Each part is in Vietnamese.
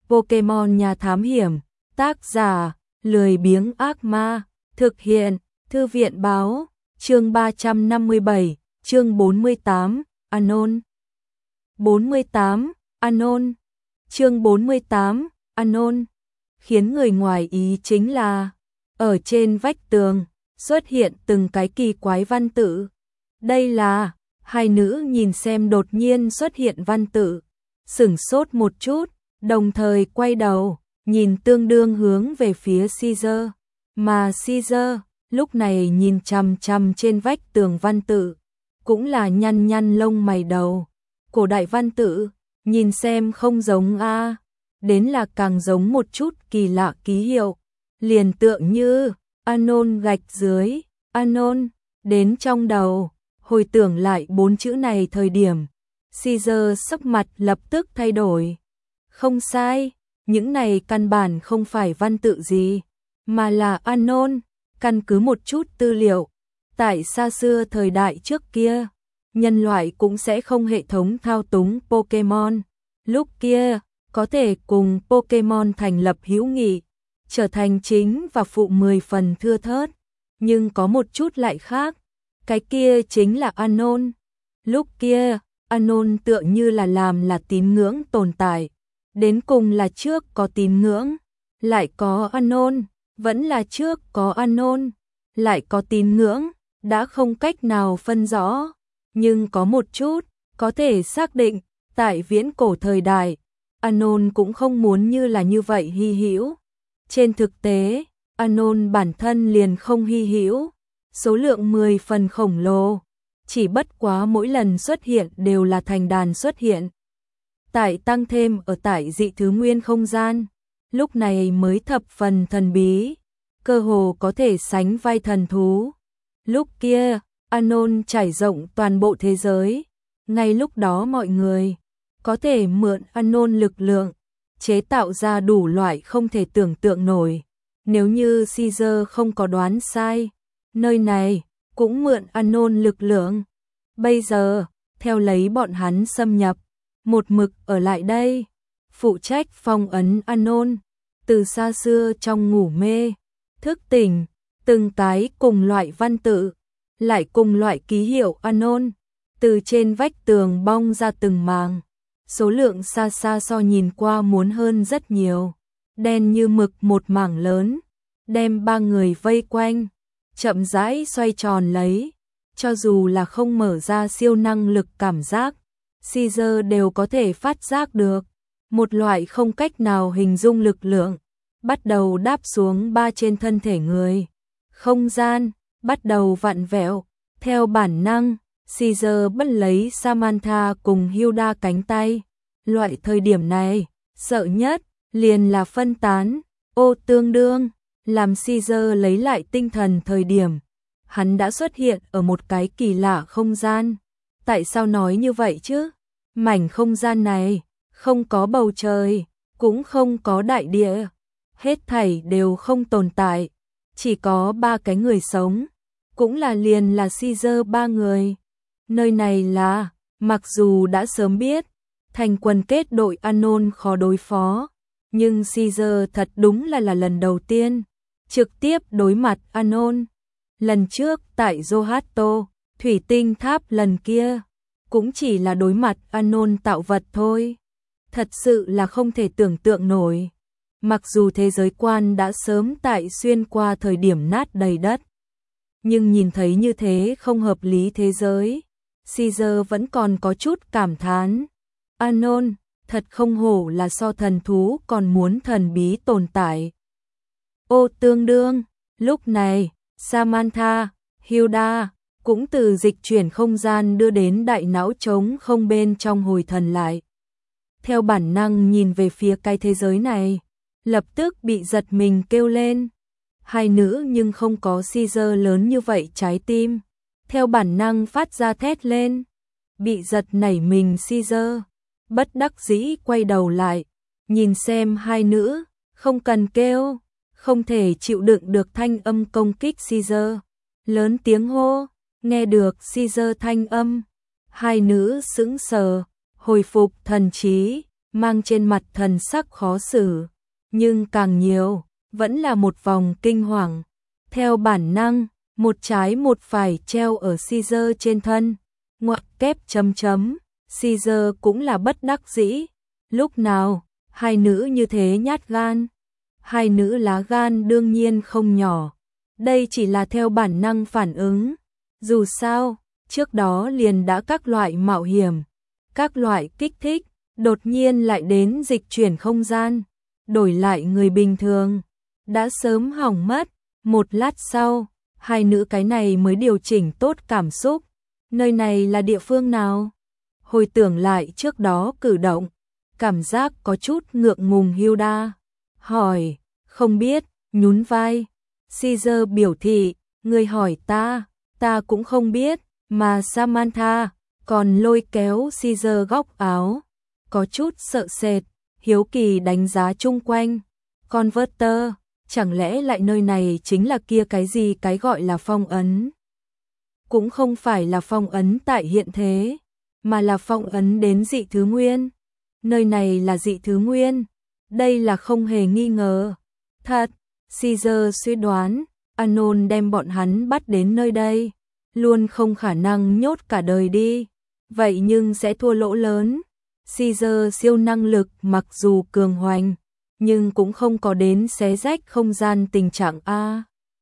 Pokemon nhà thám hiểm, tác giả, lười biếng ác ma, thực hiện, thư viện báo, chương 357, chương 48, Anon. 48, Anon. Chương 48, Anon. Khiến người ngoài ý chính là, ở trên vách tường, xuất hiện từng cái kỳ quái văn tự. Đây là, hai nữ nhìn xem đột nhiên xuất hiện văn tự, sửng sốt một chút, đồng thời quay đầu, nhìn tương đương hướng về phía Caesar. Mà Caesar, lúc này nhìn chằm chằm trên vách tường văn tự, cũng là nhăn nhăn lông mày đầu. Cổ đại văn tự, nhìn xem không giống A, đến là càng giống một chút kỳ lạ ký hiệu, liền tượng như Anon gạch dưới, Anon, đến trong đầu, hồi tưởng lại bốn chữ này thời điểm, Caesar sắc mặt lập tức thay đổi. Không sai, những này căn bản không phải văn tự gì, mà là Anon, căn cứ một chút tư liệu. Tại xa xưa thời đại trước kia, nhân loại cũng sẽ không hệ thống thao túng Pokemon. Lúc kia, có thể cùng Pokemon thành lập hữu nghị, trở thành chính và phụ 10 phần thưa thớt. Nhưng có một chút lại khác, cái kia chính là Anon. Lúc kia, Anon tựa như là làm là tín ngưỡng tồn tại. Đến cùng là trước có tín ngưỡng, lại có Anon, vẫn là trước có Anon, lại có tín ngưỡng, đã không cách nào phân rõ. Nhưng có một chút, có thể xác định, tại viễn cổ thời đại, Anon cũng không muốn như là như vậy hy hữu. Trên thực tế, Anon bản thân liền không hy hữu, số lượng 10 phần khổng lồ, chỉ bất quá mỗi lần xuất hiện đều là thành đàn xuất hiện. Tại tăng thêm ở tại dị thứ nguyên không gian, lúc này mới thập phần thần bí, cơ hồ có thể sánh vai thần thú. Lúc kia, Anon trải rộng toàn bộ thế giới, ngay lúc đó mọi người có thể mượn Anon lực lượng, chế tạo ra đủ loại không thể tưởng tượng nổi. Nếu như Caesar không có đoán sai, nơi này cũng mượn Anon lực lượng. Bây giờ, theo lấy bọn hắn xâm nhập, một mực ở lại đây, phụ trách phong ấn Anon, từ xa xưa trong ngủ mê, thức tỉnh, từng cái cùng loại văn tự, lại cùng loại ký hiệu Anon, từ trên vách tường bong ra từng màng, số lượng xa xa so nhìn qua muốn hơn rất nhiều, đen như mực một mảng lớn, đem ba người vây quanh, chậm rãi xoay tròn lấy, cho dù là không mở ra siêu năng lực cảm giác, Caesar đều có thể phát giác được, một loại không cách nào hình dung lực lượng, bắt đầu đáp xuống ba trên thân thể người. Không gian, bắt đầu vặn vẹo, theo bản năng, Caesar bắt lấy Samantha cùng Hilda cánh tay. Loại thời điểm này, sợ nhất, liền là phân tán, tương đương, làm Caesar lấy lại tinh thần thời điểm. Hắn đã xuất hiện ở một cái kỳ lạ không gian. Tại sao nói như vậy chứ? Mảnh không gian này, không có bầu trời, cũng không có đại địa, hết thảy đều không tồn tại, chỉ có ba cái người sống, cũng là liền là Caesar ba người. Nơi này là, mặc dù đã sớm biết, thành quần kết đội Anon khó đối phó, nhưng Caesar thật đúng là lần đầu tiên, trực tiếp đối mặt Anon. Lần trước tại Johto, thủy tinh tháp lần kia, cũng chỉ là đối mặt Anon tạo vật thôi. Thật sự là không thể tưởng tượng nổi. Mặc dù thế giới quan đã sớm tại xuyên qua thời điểm nát đầy đất, nhưng nhìn thấy như thế không hợp lý thế giới, Caesar vẫn còn có chút cảm thán. Anon, thật không hổ là so thần thú còn muốn thần bí tồn tại. Tương đương, lúc này, Samantha, Hilda, cũng từ dịch chuyển không gian đưa đến đại não trống không bên trong hồi thần lại. Theo bản năng nhìn về phía cái thế giới này, lập tức bị giật mình kêu lên. Hai nữ nhưng không có Caesar lớn như vậy trái tim. Theo bản năng phát ra thét lên. Bị giật nảy mình Caesar, bất đắc dĩ quay đầu lại, nhìn xem hai nữ, không cần kêu, không thể chịu đựng được thanh âm công kích Caesar. Lớn tiếng hô, nghe được Caesar thanh âm. Hai nữ sững sờ, hồi phục thần trí, mang trên mặt thần sắc khó xử, nhưng càng nhiều, vẫn là một vòng kinh hoàng. Theo bản năng, một trái một phải treo ở Caesar trên thân, ngoặc kép chấm chấm, Caesar cũng là bất đắc dĩ. Lúc nào, hai nữ như thế nhát gan. Hai nữ lá gan đương nhiên không nhỏ. Đây chỉ là theo bản năng phản ứng. Dù sao, trước đó liền đã các loại mạo hiểm, các loại kích thích, đột nhiên lại đến dịch chuyển không gian, đổi lại người bình thường, đã sớm hỏng mất. Một lát sau, hai nữ cái này mới điều chỉnh tốt cảm xúc. Nơi này là địa phương nào? Hồi tưởng lại trước đó cử động, cảm giác có chút ngượng ngùng. Hilda hỏi, không biết, nhún vai. Caesar biểu thị, người hỏi ta cũng không biết, mà Samantha còn lôi kéo Caesar góc áo, có chút sợ sệt, hiếu kỳ đánh giá chung quanh. Converter, chẳng lẽ lại nơi này chính là kia cái gì cái gọi là phong ấn? Cũng không phải là phong ấn tại hiện thế, mà là phong ấn đến dị thứ nguyên. Nơi này là dị thứ nguyên, đây là không hề nghi ngờ. Thật, Caesar suy đoán, Anon đem bọn hắn bắt đến nơi đây, luôn không khả năng nhốt cả đời đi, vậy nhưng sẽ thua lỗ lớn. Caesar siêu năng lực mặc dù cường hoành, nhưng cũng không có đến xé rách không gian tình trạng a.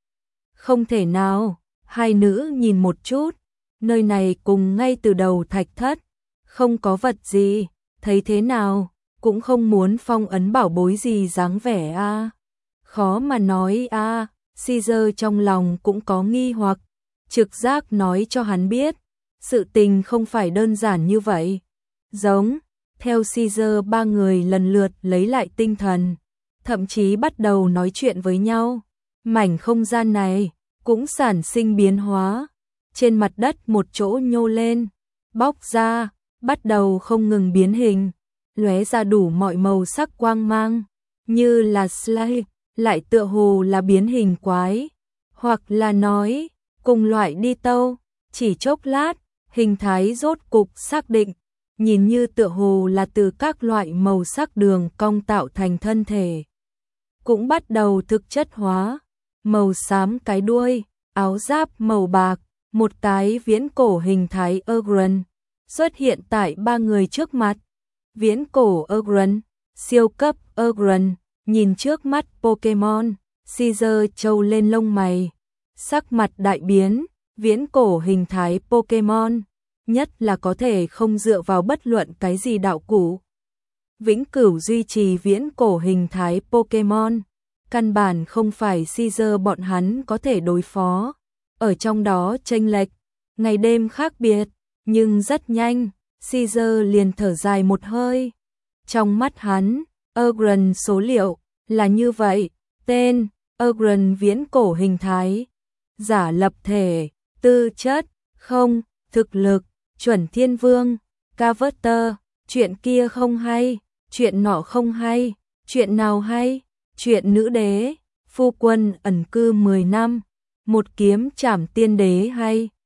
Không thể nào. Hai nữ nhìn một chút, nơi này cùng ngay từ đầu thạch thất, không có vật gì, thấy thế nào, cũng không muốn phong ấn bảo bối gì dáng vẻ a. Khó mà nói a. Caesar trong lòng cũng có nghi hoặc, trực giác nói cho hắn biết, sự tình không phải đơn giản như vậy. Giống, theo Caesar ba người lần lượt lấy lại tinh thần, thậm chí bắt đầu nói chuyện với nhau. Mảnh không gian này cũng sản sinh biến hóa, trên mặt đất một chỗ nhô lên, bóc ra, bắt đầu không ngừng biến hình, lóe ra đủ mọi màu sắc quang mang, như là slime, lại tựa hồ là biến hình quái, hoặc là nói, cùng loại đi tâu, chỉ chốc lát, hình thái rốt cục xác định, nhìn như tựa hồ là từ các loại màu sắc đường cong tạo thành thân thể. Cũng bắt đầu thực chất hóa, màu xám cái đuôi, áo giáp màu bạc, một cái viễn cổ hình thái Ogrun xuất hiện tại ba người trước mặt. Viễn cổ Ogrun, siêu cấp Ogrun, nhìn trước mắt Pokemon, Caesar trâu lên lông mày, sắc mặt đại biến, viễn cổ hình thái Pokemon, nhất là có thể không dựa vào bất luận cái gì đạo cụ, vĩnh cửu duy trì viễn cổ hình thái Pokemon, căn bản không phải Caesar bọn hắn có thể đối phó. Ở trong đó chênh lệch, ngày đêm khác biệt, nhưng rất nhanh, Caesar liền thở dài một hơi. Trong mắt hắn, Ogrun số liệu là như vậy, tên, Ogrun viễn cổ hình thái, giả lập thể, tư chất, không, thực lực, chuẩn thiên vương, Converter, chuyện kia không hay, chuyện nọ không hay, chuyện nào hay, chuyện nữ đế, phu quân ẩn cư 10 năm, một kiếm trảm tiên đế hay.